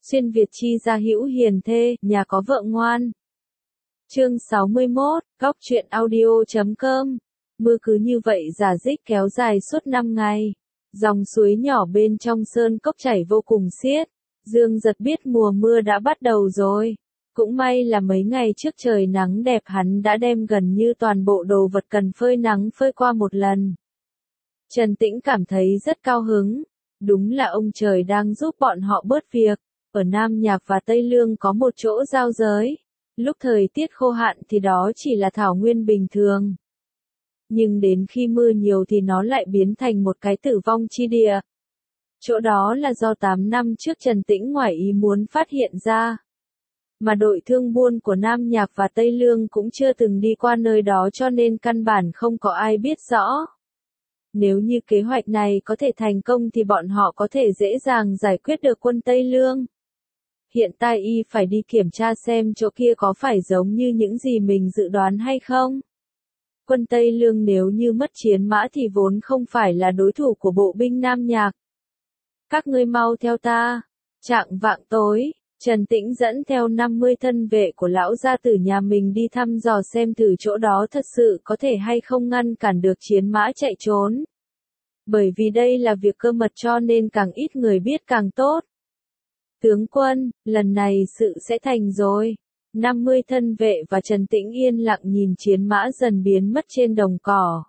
Xuyên Việt chi gia hữu hiền thê, nhà có vợ ngoan. Chương 61, góc truyện audio.com. Mưa cứ như vậy rả rích kéo dài suốt 5 ngày. Dòng suối nhỏ bên trong sơn cốc chảy vô cùng xiết. Dương Giật biết mùa mưa đã bắt đầu rồi. Cũng may là mấy ngày trước trời nắng đẹp, hắn đã đem gần như toàn bộ đồ vật cần phơi nắng phơi qua một lần. Trần Tĩnh cảm thấy rất cao hứng. Đúng là ông trời đang giúp bọn họ bớt việc. Ở Nam Nhạc và Tây Lương có một chỗ giao giới. Lúc thời tiết khô hạn thì đó chỉ là thảo nguyên bình thường. Nhưng đến khi mưa nhiều thì nó lại biến thành một cái tử vong chi địa. Chỗ đó là do 8 năm trước Trần Tĩnh ngoài ý muốn phát hiện ra. Mà đội thương buôn của Nam Nhạc và Tây Lương cũng chưa từng đi qua nơi đó, cho nên căn bản không có ai biết rõ. Nếu như kế hoạch này có thể thành công thì bọn họ có thể dễ dàng giải quyết được quân Tây Lương. Hiện tại y phải đi kiểm tra xem chỗ kia có phải giống như những gì mình dự đoán hay không. Quân Tây Lương nếu như mất chiến mã thì vốn không phải là đối thủ của bộ binh Nam Nhạc. Các ngươi mau theo ta. Chạng vạng tối, Trần Tĩnh dẫn theo 50 thân vệ của lão gia tử nhà mình đi thăm dò xem thử chỗ đó thật sự có thể hay không ngăn cản được chiến mã chạy trốn. Bởi vì đây là việc cơ mật cho nên càng ít người biết càng tốt. Tướng quân, lần này sự sẽ thành rồi. 50 thân vệ và Trần Tĩnh yên lặng nhìn chiến mã dần biến mất trên đồng cỏ.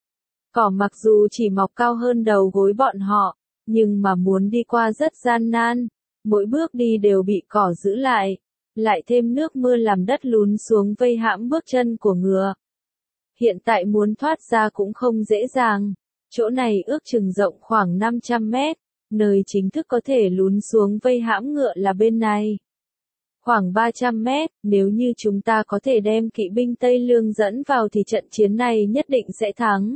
Cỏ mặc dù chỉ mọc cao hơn đầu gối bọn họ, nhưng mà muốn đi qua rất gian nan. Mỗi bước đi đều bị cỏ giữ lại thêm nước mưa làm đất lún xuống vây hãm bước chân của ngựa. Hiện tại muốn thoát ra cũng không dễ dàng. Chỗ này ước chừng rộng khoảng 500 mét. Nơi chính thức có thể lún xuống vây hãm ngựa là bên này. Khoảng 300 mét, nếu như chúng ta có thể đem kỵ binh Tây Lương dẫn vào thì trận chiến này nhất định sẽ thắng.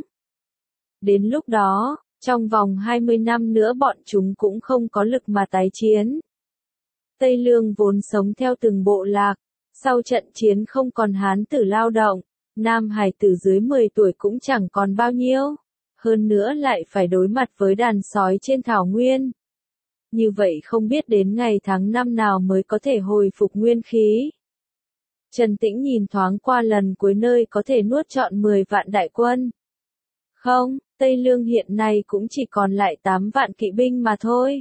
Đến lúc đó, trong vòng 20 năm nữa bọn chúng cũng không có lực mà tái chiến. Tây Lương vốn sống theo từng bộ lạc, sau trận chiến không còn hán tử lao động, nam hài tử dưới 10 tuổi cũng chẳng còn bao nhiêu. Hơn nữa lại phải đối mặt với đàn sói trên thảo nguyên. Như vậy không biết đến ngày tháng năm nào mới có thể hồi phục nguyên khí. Trần Tĩnh nhìn thoáng qua lần cuối nơi có thể nuốt trọn 10 vạn đại quân. Không, Tây Lương hiện nay cũng chỉ còn lại 8 vạn kỵ binh mà thôi.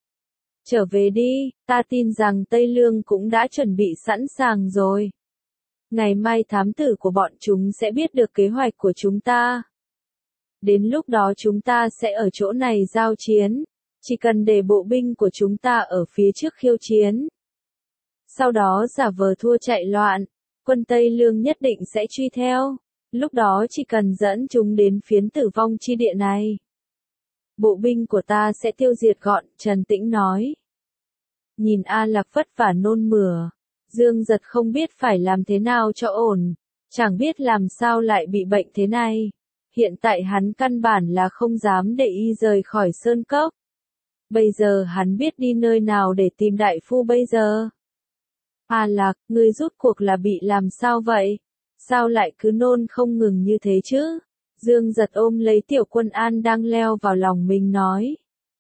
Trở về đi, ta tin rằng Tây Lương cũng đã chuẩn bị sẵn sàng rồi. Ngày mai thám tử của bọn chúng sẽ biết được kế hoạch của chúng ta. Đến lúc đó chúng ta sẽ ở chỗ này giao chiến, chỉ cần để bộ binh của chúng ta ở phía trước khiêu chiến. Sau đó giả vờ thua chạy loạn, quân Tây Lương nhất định sẽ truy theo, lúc đó chỉ cần dẫn chúng đến phiến tử vong chi địa này. Bộ binh của ta sẽ tiêu diệt gọn, Trần Tĩnh nói. Nhìn A Lạc vất vả nôn mửa, Dương Giật không biết phải làm thế nào cho ổn, chẳng biết làm sao lại bị bệnh thế này. Hiện tại hắn căn bản là không dám để y rời khỏi sơn cốc. Bây giờ hắn biết đi nơi nào để tìm đại phu bây giờ. A Lạc, ngươi rút cuộc là bị làm sao vậy? Sao lại cứ nôn không ngừng như thế chứ? Dương Giật ôm lấy Tiểu Quân An đang leo vào lòng mình nói.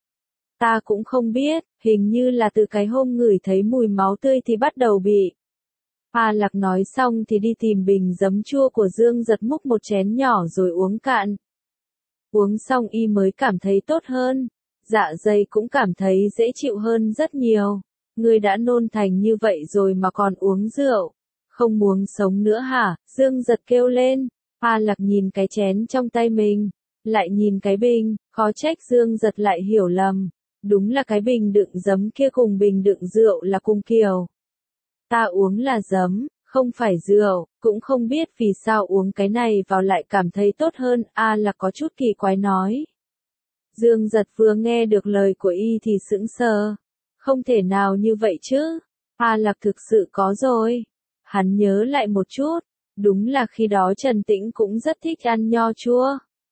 Ta cũng không biết, hình như là từ cái hôm ngửi thấy mùi máu tươi thì bắt đầu bị. A Lạc nói xong thì đi tìm bình giấm chua của Dương Giật múc một chén nhỏ rồi uống cạn. Uống xong y mới cảm thấy tốt hơn, dạ dày cũng cảm thấy dễ chịu hơn rất nhiều. Ngươi đã nôn thành như vậy rồi mà còn uống rượu, không muốn sống nữa hả? Dương Giật kêu lên. A Lạc nhìn cái chén trong tay mình, lại nhìn cái bình, khó trách Dương Giật lại hiểu lầm. Đúng là cái bình đựng giấm kia cùng bình đựng rượu là cùng kiểu. Ta uống là giấm, không phải rượu, cũng không biết vì sao uống cái này vào lại cảm thấy tốt hơn. A Lạc có chút kỳ quái nói. Dương Giật vừa nghe được lời của y thì sững sờ. Không thể nào như vậy chứ. A Lạc thực sự có rồi. Hắn nhớ lại một chút. Đúng là khi đó Trần Tĩnh cũng rất thích ăn nho chua.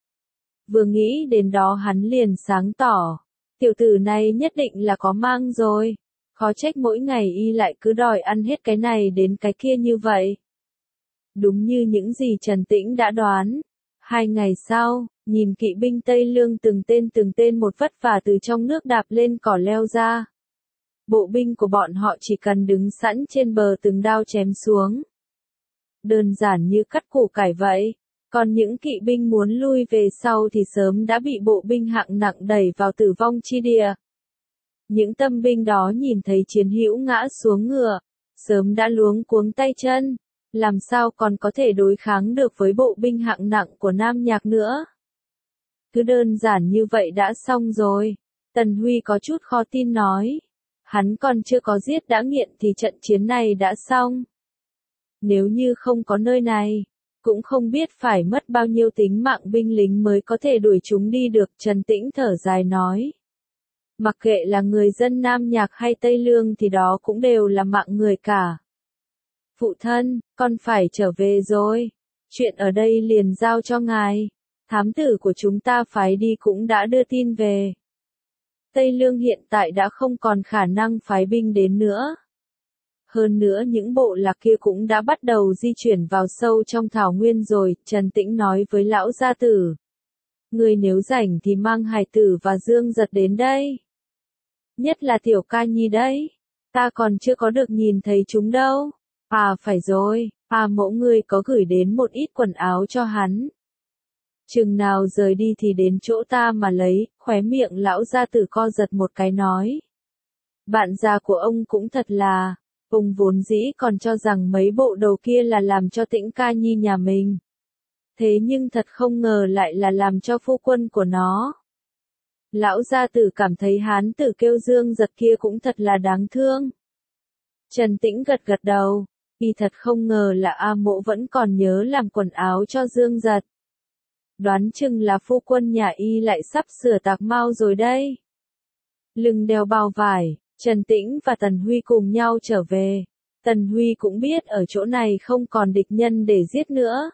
Vừa nghĩ đến đó hắn liền sáng tỏ. Tiểu tử này nhất định là có mang rồi. Khó trách mỗi ngày y lại cứ đòi ăn hết cái này đến cái kia như vậy. Đúng như những gì Trần Tĩnh đã đoán. 2 ngày sau, nhìn kỵ binh Tây Lương từng tên một vất vả từ trong nước đạp lên cỏ leo ra. bộ binh của bọn họ chỉ cần đứng sẵn trên bờ từng đao chém xuống. Đơn giản như cắt củ cải vậy. Còn những kỵ binh muốn lui về sau thì sớm đã bị bộ binh hạng nặng đẩy vào tử vong chi địa. Những tâm binh đó nhìn thấy chiến hữu ngã xuống ngựa, sớm đã luống cuống tay chân, làm sao còn có thể đối kháng được với bộ binh hạng nặng của Nam Nhạc nữa. Cứ đơn giản như vậy đã xong rồi. Tần Huy có chút khó tin nói. Hắn còn chưa có giết đã nghiện thì trận chiến này đã xong. Nếu như không có nơi này, cũng không biết phải mất bao nhiêu tính mạng binh lính mới có thể đuổi chúng đi được. Trần Tĩnh thở dài nói. Mặc kệ là người dân Nam Nhạc hay Tây Lương thì đó cũng đều là mạng người cả. Phụ thân, con phải trở về rồi. Chuyện ở đây liền giao cho ngài. Thám tử của chúng ta phái đi cũng đã đưa tin về. Tây Lương hiện tại đã không còn khả năng phái binh đến nữa. Hơn nữa những bộ lạc kia cũng đã bắt đầu di chuyển vào sâu trong thảo nguyên rồi, Trần Tĩnh nói với lão gia tử. Người nếu rảnh thì mang Hải Tử và Dương Giật đến đây. Nhất là Tiểu Ca Nhi đấy. Ta còn chưa có được nhìn thấy chúng đâu. À phải rồi, mẫu người có gửi đến một ít quần áo cho hắn. Chừng nào rời đi thì đến chỗ ta mà lấy, khóe miệng lão gia tử co giật một cái nói. Bạn già của ông cũng thật là, ông vốn dĩ còn cho rằng mấy bộ đồ kia là làm cho Tĩnh Ca Nhi nhà mình. Thế nhưng thật không ngờ lại là làm cho phu quân của nó. Lão gia tử cảm thấy hán tử kêu Dương Giật kia cũng thật là đáng thương. Trần Tĩnh gật gật đầu, y thật không ngờ là A Mỗ vẫn còn nhớ làm quần áo cho Dương Giật. Đoán chừng là phu quân nhà y lại sắp sửa tạc mao rồi đây. Lưng đeo bao vải, Trần Tĩnh và Tần Huy cùng nhau trở về. Tần Huy cũng biết ở chỗ này không còn địch nhân để giết nữa.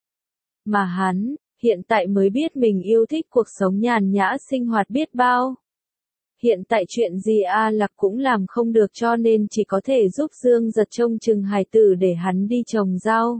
Mà hắn, hiện tại mới biết mình yêu thích cuộc sống nhàn nhã sinh hoạt biết bao. Hiện tại chuyện gì A Lạc cũng làm không được cho nên chỉ có thể giúp Dương Giật trông chừng Hải Tử để hắn đi trồng rau.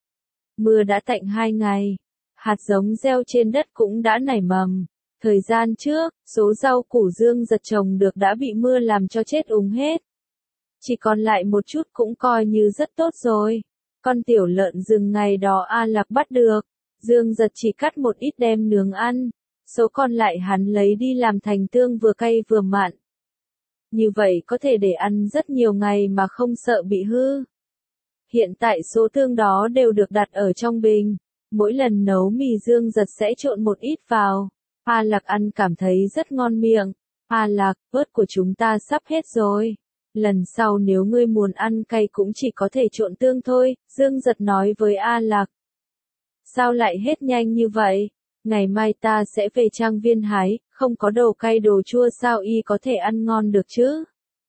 Mưa đã tạnh 2 ngày. Hạt giống gieo trên đất cũng đã nảy mầm. Thời gian trước, số rau củ Dương Giật trồng được đã bị mưa làm cho chết hết. Chỉ còn lại một chút cũng coi như rất tốt rồi. Con tiểu lợn rừng ngày đó A Lạc bắt được. Dương Giật chỉ cắt một ít đem nướng ăn. Số còn lại hắn lấy đi làm thành tương vừa cay vừa mặn. Như vậy có thể để ăn rất nhiều ngày mà không sợ bị hư. Hiện tại số tương đó đều được đặt ở trong bình. Mỗi lần nấu mì Dương Giật sẽ trộn một ít vào. A Lạc ăn cảm thấy rất ngon miệng. A Lạc, ớt của chúng ta sắp hết rồi. Lần sau nếu ngươi muốn ăn cay cũng chỉ có thể trộn tương thôi, Dương Giật nói với A Lạc. Sao lại hết nhanh như vậy? Ngày mai ta sẽ về trang viên hái, không có đồ cay đồ chua sao y có thể ăn ngon được chứ?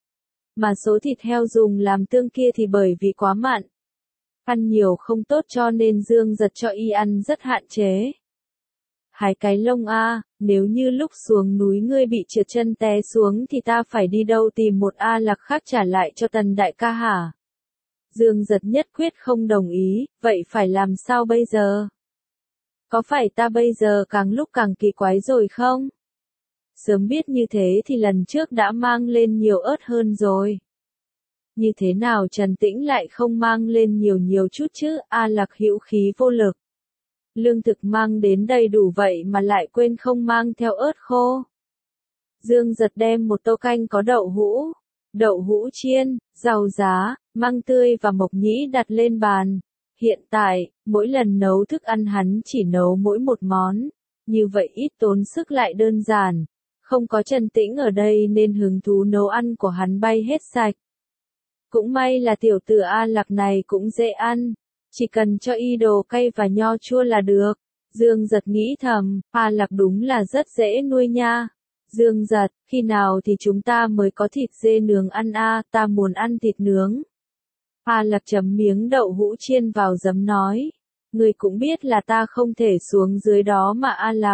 Mà số thịt heo dùng làm tương kia thì bởi vì quá mặn. Ăn nhiều không tốt cho nên Dương Giật cho y ăn rất hạn chế. Hái cái lông A, nếu như lúc xuống núi ngươi bị trượt chân té xuống thì ta phải đi đâu tìm một A Lạc khác trả lại cho Tần đại ca hả? Dương Giật nhất quyết không đồng ý, vậy phải làm sao bây giờ? Có phải ta bây giờ càng lúc càng kỳ quái rồi không? Sớm biết như thế thì lần trước đã mang lên nhiều ớt hơn rồi. Như thế nào Trần Tĩnh lại không mang lên nhiều chút chứ? A Lạc hữu khí vô lực. Lương thực mang đến đầy đủ vậy mà lại quên không mang theo ớt khô. Dương Giật đem một tô canh có đậu hũ chiên, rau giá, măng tươi và mộc nhĩ đặt lên bàn. Hiện tại, mỗi lần nấu thức ăn hắn chỉ nấu mỗi một món. Như vậy ít tốn sức lại đơn giản. Không có Trần Tĩnh ở đây nên hứng thú nấu ăn của hắn bay hết sạch. Cũng may là tiểu tử A Lạc này cũng dễ ăn. Chỉ cần cho y đồ cay và nho chua là được. Dương Giật nghĩ thầm, A Lạc đúng là rất dễ nuôi nha. Dương Giật, khi nào thì chúng ta mới có thịt dê nướng ăn a? Ta muốn ăn thịt nướng. A Lạc chấm miếng đậu hũ chiên vào giấm nói. Người cũng biết là ta không thể xuống dưới đó mà A Lạc.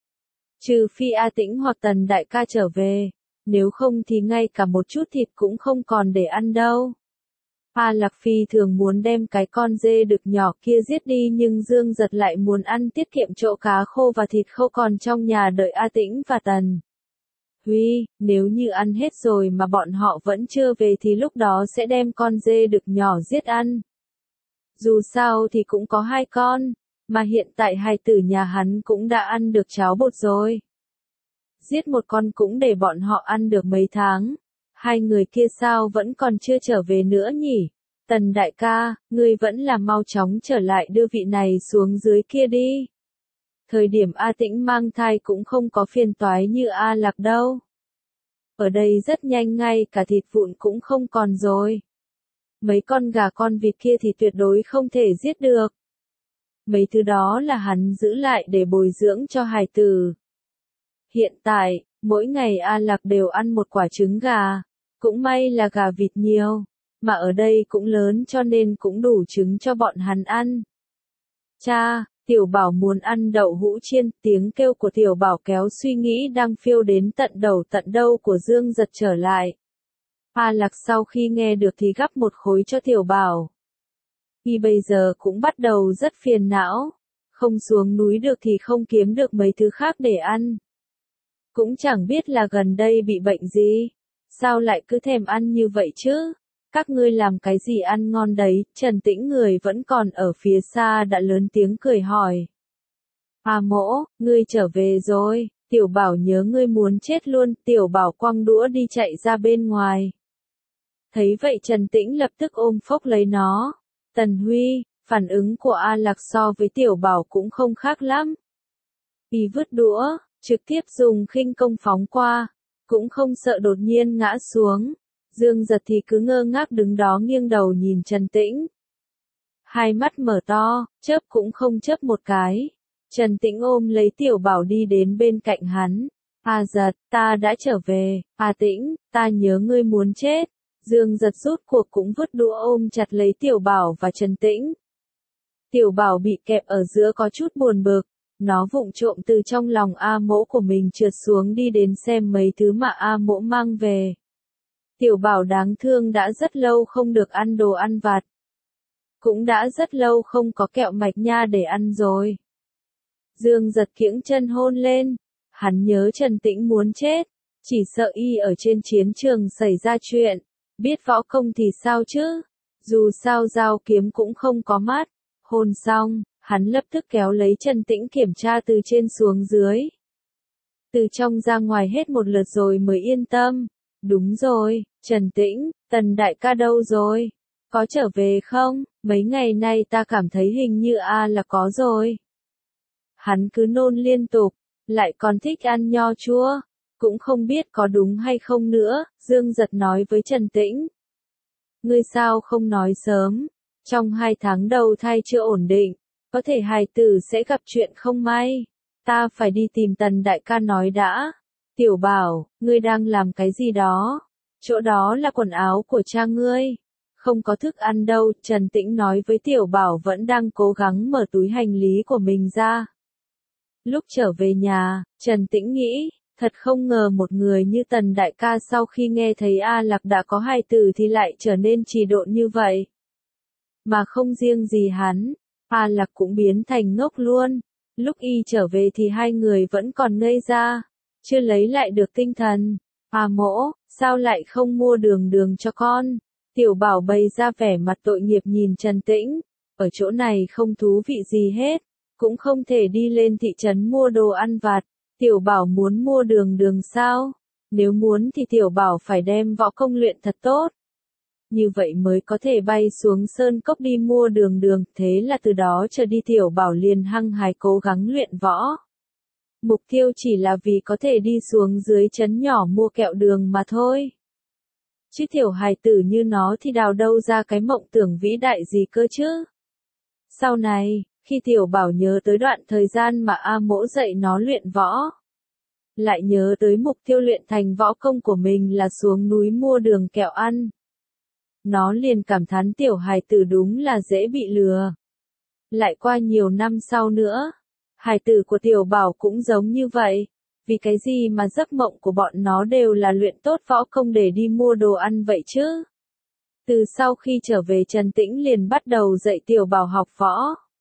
Trừ phi A Tĩnh hoặc Tần đại ca trở về. Nếu không thì ngay cả một chút thịt cũng không còn để ăn đâu. A Lạc Phi thường muốn đem cái con dê đực nhỏ kia giết đi nhưng Dương Giật lại muốn ăn tiết kiệm chỗ cá khô và thịt khô còn trong nhà đợi A Tĩnh và Tần Huy, nếu như ăn hết rồi mà bọn họ vẫn chưa về thì lúc đó sẽ đem con dê đực nhỏ giết ăn. Dù sao thì cũng có 2 con, mà hiện tại hài tử nhà hắn cũng đã ăn được cháo bột rồi. Giết một con cũng để bọn họ ăn được mấy tháng. Hai người kia sao vẫn còn chưa trở về nữa nhỉ? Tần đại ca, ngươi vẫn là mau chóng trở lại đưa vị này xuống dưới kia đi. Thời điểm A Tĩnh mang thai cũng không có phiền toái như A Lạc đâu. Ở đây rất nhanh ngay cả thịt vụn cũng không còn rồi. Mấy con gà con vịt kia thì tuyệt đối không thể giết được. Mấy thứ đó là hắn giữ lại để bồi dưỡng cho hài tử. Hiện tại, mỗi ngày A Lạc đều ăn một quả trứng gà. Cũng may là gà vịt nhiều, mà ở đây cũng lớn cho nên cũng đủ trứng cho bọn hắn ăn. Cha, Tiểu Bảo muốn ăn đậu hũ chiên, tiếng kêu của Tiểu Bảo kéo suy nghĩ đang phiêu đến tận đầu tận đâu của Dương Giật trở lại. A Lạc sau khi nghe được thì gắp một khối cho Tiểu Bảo. Y bây giờ cũng bắt đầu rất phiền não, không xuống núi được thì không kiếm được mấy thứ khác để ăn. Cũng chẳng biết là gần đây bị bệnh gì, sao lại cứ thèm ăn như vậy chứ? Các ngươi làm cái gì ăn ngon đấy? Trần Tĩnh người vẫn còn ở phía xa đã lớn tiếng cười hỏi. A Mỗ, ngươi trở về rồi, Tiểu Bảo nhớ ngươi muốn chết luôn, Tiểu Bảo quăng đũa đi chạy ra bên ngoài. Thấy vậy Trần Tĩnh lập tức ôm phốc lấy nó. Tần Huy, phản ứng của A Lạc so với Tiểu Bảo cũng không khác lắm. Y vứt đũa, trực tiếp dùng khinh công phóng qua, cũng không sợ đột nhiên ngã xuống. Dương Giật thì cứ ngơ ngác đứng đó nghiêng đầu nhìn Trần Tĩnh. Hai mắt mở to, chớp cũng không chớp một cái. Trần Tĩnh ôm lấy Tiểu Bảo đi đến bên cạnh hắn. A Giật, ta đã trở về. A Tĩnh, ta nhớ ngươi muốn chết. Dương Giật rút cuộc cũng vứt đũa ôm chặt lấy Tiểu Bảo và Trần Tĩnh. Tiểu Bảo bị kẹp ở giữa có chút buồn bực. Nó vụng trộm từ trong lòng A Mỗ của mình trượt xuống đi đến xem mấy thứ mà A Mỗ mang về. Tiểu Bảo đáng thương đã rất lâu không được ăn đồ ăn vặt. Cũng đã rất lâu không có kẹo mạch nha để ăn rồi. Dương Giật kiễng chân hôn lên. Hắn nhớ Trần Tĩnh muốn chết. Chỉ sợ y ở trên chiến trường xảy ra chuyện. Biết võ công thì sao chứ? Dù sao dao kiếm cũng không có mắt. Hôn xong, hắn lập tức kéo lấy Trần Tĩnh kiểm tra từ trên xuống dưới. Từ trong ra ngoài hết một lượt rồi mới yên tâm. Đúng rồi, Trần Tĩnh, Tần đại ca đâu rồi? Có trở về không? Mấy ngày nay ta cảm thấy hình như là có rồi. Hắn cứ nôn liên tục, lại còn thích ăn nho chua. Cũng không biết có đúng hay không nữa, Dương Giật nói với Trần Tĩnh. Ngươi sao không nói sớm? Trong 2 tháng đầu thai chưa ổn định, có thể hài tử sẽ gặp chuyện không may. Ta phải đi tìm Tần đại ca nói đã. Tiểu Bảo, ngươi đang làm cái gì đó? Chỗ đó là quần áo của cha ngươi. Không có thức ăn đâu, Trần Tĩnh nói với Tiểu Bảo vẫn đang cố gắng mở túi hành lý của mình ra. Lúc trở về nhà, Trần Tĩnh nghĩ, thật không ngờ một người như Tần đại ca sau khi nghe thấy A Lạc đã có hài tử thì lại trở nên trì độn như vậy. Mà không riêng gì hắn, A Lạc cũng biến thành ngốc luôn. Lúc y trở về thì hai người vẫn còn ngây ra, chưa lấy lại được tinh thần. A Mỗ, sao lại không mua đường đường cho con? Tiểu Bảo bày ra vẻ mặt tội nghiệp nhìn Trần Tĩnh. Ở chỗ này không thú vị gì hết, cũng không thể đi lên thị trấn mua đồ ăn vặt. Tiểu Bảo muốn mua đường đường sao? Nếu muốn thì Tiểu Bảo phải đem võ công luyện thật tốt. Như vậy mới có thể bay xuống sơn cốc đi mua đường đường, thế là từ đó trở đi Tiểu Bảo liền hăng hái cố gắng luyện võ. Mục tiêu chỉ là vì có thể đi xuống dưới trấn nhỏ mua kẹo đường mà thôi. Chứ tiểu hài tử như nó thì đào đâu ra cái mộng tưởng vĩ đại gì cơ chứ. Sau này, khi Tiểu Bảo nhớ tới đoạn thời gian mà A Mỗ dạy nó luyện võ, lại nhớ tới mục tiêu luyện thành võ công của mình là xuống núi mua đường kẹo ăn. Nó liền cảm thán tiểu hài tử đúng là dễ bị lừa. Lại qua nhiều năm sau nữa, hài tử của Tiểu Bảo cũng giống như vậy. Vì cái gì mà giấc mộng của bọn nó đều là luyện tốt võ công để đi mua đồ ăn vậy chứ? Từ sau khi trở về Trần Tĩnh liền bắt đầu dạy Tiểu Bảo học võ.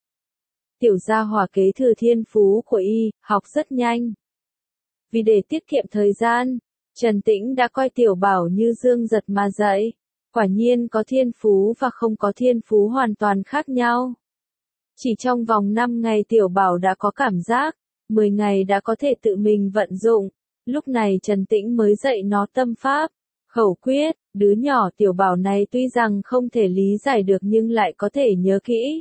Tiểu gia hỏa kế thừa thiên phú của y, học rất nhanh. Vì để tiết kiệm thời gian, Trần Tĩnh đã coi Tiểu Bảo như dương giật mà dạy. Quả nhiên có thiên phú và không có thiên phú hoàn toàn khác nhau. Chỉ trong vòng 5 ngày Tiểu Bảo đã có cảm giác, 10 ngày đã có thể tự mình vận dụng. Lúc này Trần Tĩnh mới dạy nó tâm pháp, khẩu quyết, đứa nhỏ Tiểu Bảo này tuy rằng không thể lý giải được nhưng lại có thể nhớ kỹ.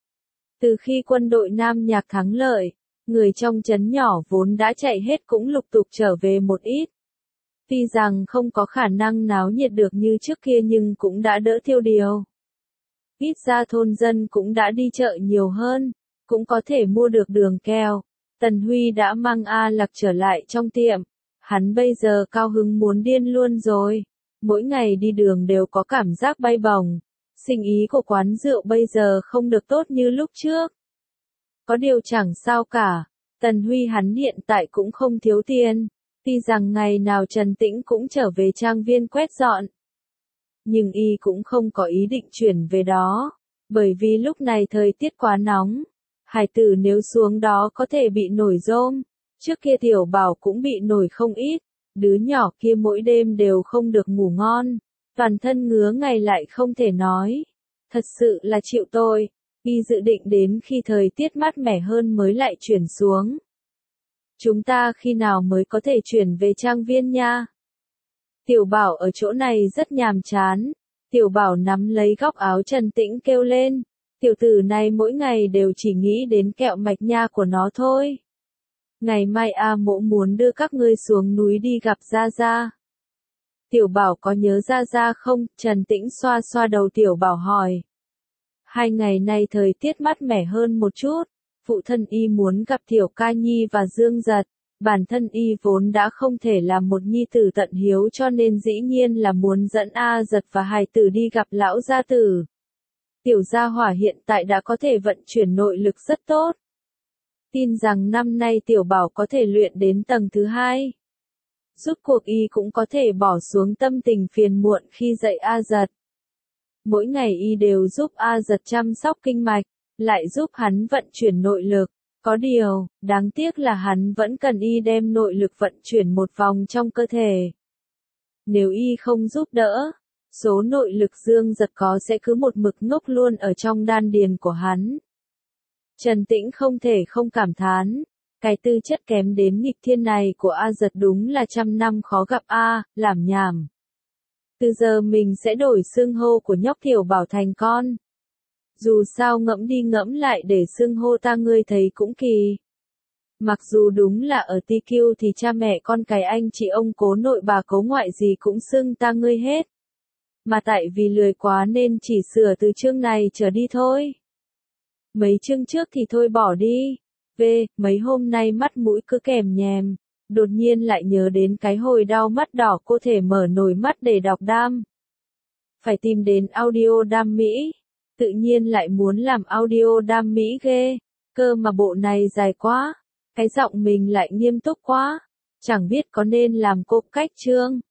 Từ khi quân đội Nam Nhạc thắng lợi, người trong trấn nhỏ vốn đã chạy hết cũng lục tục trở về một ít. Tuy rằng không có khả năng náo nhiệt được như trước kia nhưng cũng đã đỡ tiêu điều. Ít ra thôn dân cũng đã đi chợ nhiều hơn, cũng có thể mua được đường keo. Tần Huy đã mang A Lạc trở lại trong tiệm. Hắn bây giờ cao hứng muốn điên luôn rồi. Mỗi ngày đi đường đều có cảm giác bay bổng. Sinh ý của quán rượu bây giờ không được tốt như lúc trước. Có điều chẳng sao cả. Tần Huy hắn hiện tại cũng không thiếu tiền. Tuy rằng ngày nào Trần Tĩnh cũng trở về trang viên quét dọn. Nhưng y cũng không có ý định chuyển về đó. Bởi vì lúc này thời tiết quá nóng. Hải tử nếu xuống đó có thể bị nổi rôm. Trước kia Tiểu Bảo cũng bị nổi không ít. Đứa nhỏ kia mỗi đêm đều không được ngủ ngon. Toàn thân ngứa ngày lại không thể nói. Thật sự là chịu tội. Y dự định đến khi thời tiết mát mẻ hơn mới lại chuyển xuống. Chúng ta khi nào mới có thể chuyển về trang viên nha? Tiểu Bảo ở chỗ này rất nhàm chán. Tiểu Bảo nắm lấy góc áo Trần Tĩnh kêu lên. Tiểu tử này mỗi ngày đều chỉ nghĩ đến kẹo mạch nha của nó thôi. Ngày mai A Mỗ muốn đưa các ngươi xuống núi đi gặp Gia Gia. Tiểu Bảo có nhớ Gia Gia không? Trần Tĩnh xoa xoa đầu Tiểu Bảo hỏi. 2 ngày nay thời tiết mát mẻ hơn một chút. Phụ thân y muốn gặp Tiểu Ca Nhi và Dương Giật. Bản thân y vốn đã không thể làm một nhi tử tận hiếu cho nên dĩ nhiên là muốn dẫn A Giật và hài tử đi gặp lão gia tử. Tiểu gia hỏa hiện tại đã có thể vận chuyển nội lực rất tốt. Tin rằng năm nay Tiểu Bảo có thể luyện đến tầng thứ 2. Rốt cuộc y cũng có thể bỏ xuống tâm tình phiền muộn khi dạy A Giật. Mỗi ngày y đều giúp A Giật chăm sóc kinh mạch, lại giúp hắn vận chuyển nội lực. Có điều, đáng tiếc là hắn vẫn cần y đem nội lực vận chuyển một vòng trong cơ thể. Nếu y không giúp đỡ, số nội lực Dương Giật có sẽ cứ một mực ngốc luôn ở trong đan điền của hắn. Trần Tĩnh không thể không cảm thán. Cái tư chất kém đến nghịch thiên này của A Giật đúng là 100 năm khó gặp a, làm nhảm. Từ giờ mình sẽ đổi xưng hô của nhóc Tiểu Bảo thành con. Dù sao ngẫm đi ngẫm lại để xưng hô ta ngươi thấy cũng kỳ. Mặc dù đúng là ở TQ thì cha mẹ con cái anh chị ông cố nội bà cố ngoại gì cũng xưng ta ngươi hết. Mà tại vì lười quá nên chỉ sửa từ chương này trở đi thôi. Mấy chương trước thì thôi bỏ đi. Mấy hôm nay mắt mũi cứ kèm nhèm. Đột nhiên lại nhớ đến cái hồi đau mắt đỏ cô thể mở nổi mắt để đọc đam. Phải tìm đến audio đam Mỹ. Tự nhiên lại muốn làm audio đam Mỹ ghê. Cơ mà bộ này dài quá. Cái giọng mình lại nghiêm túc quá. Chẳng biết có nên làm cô cách chương.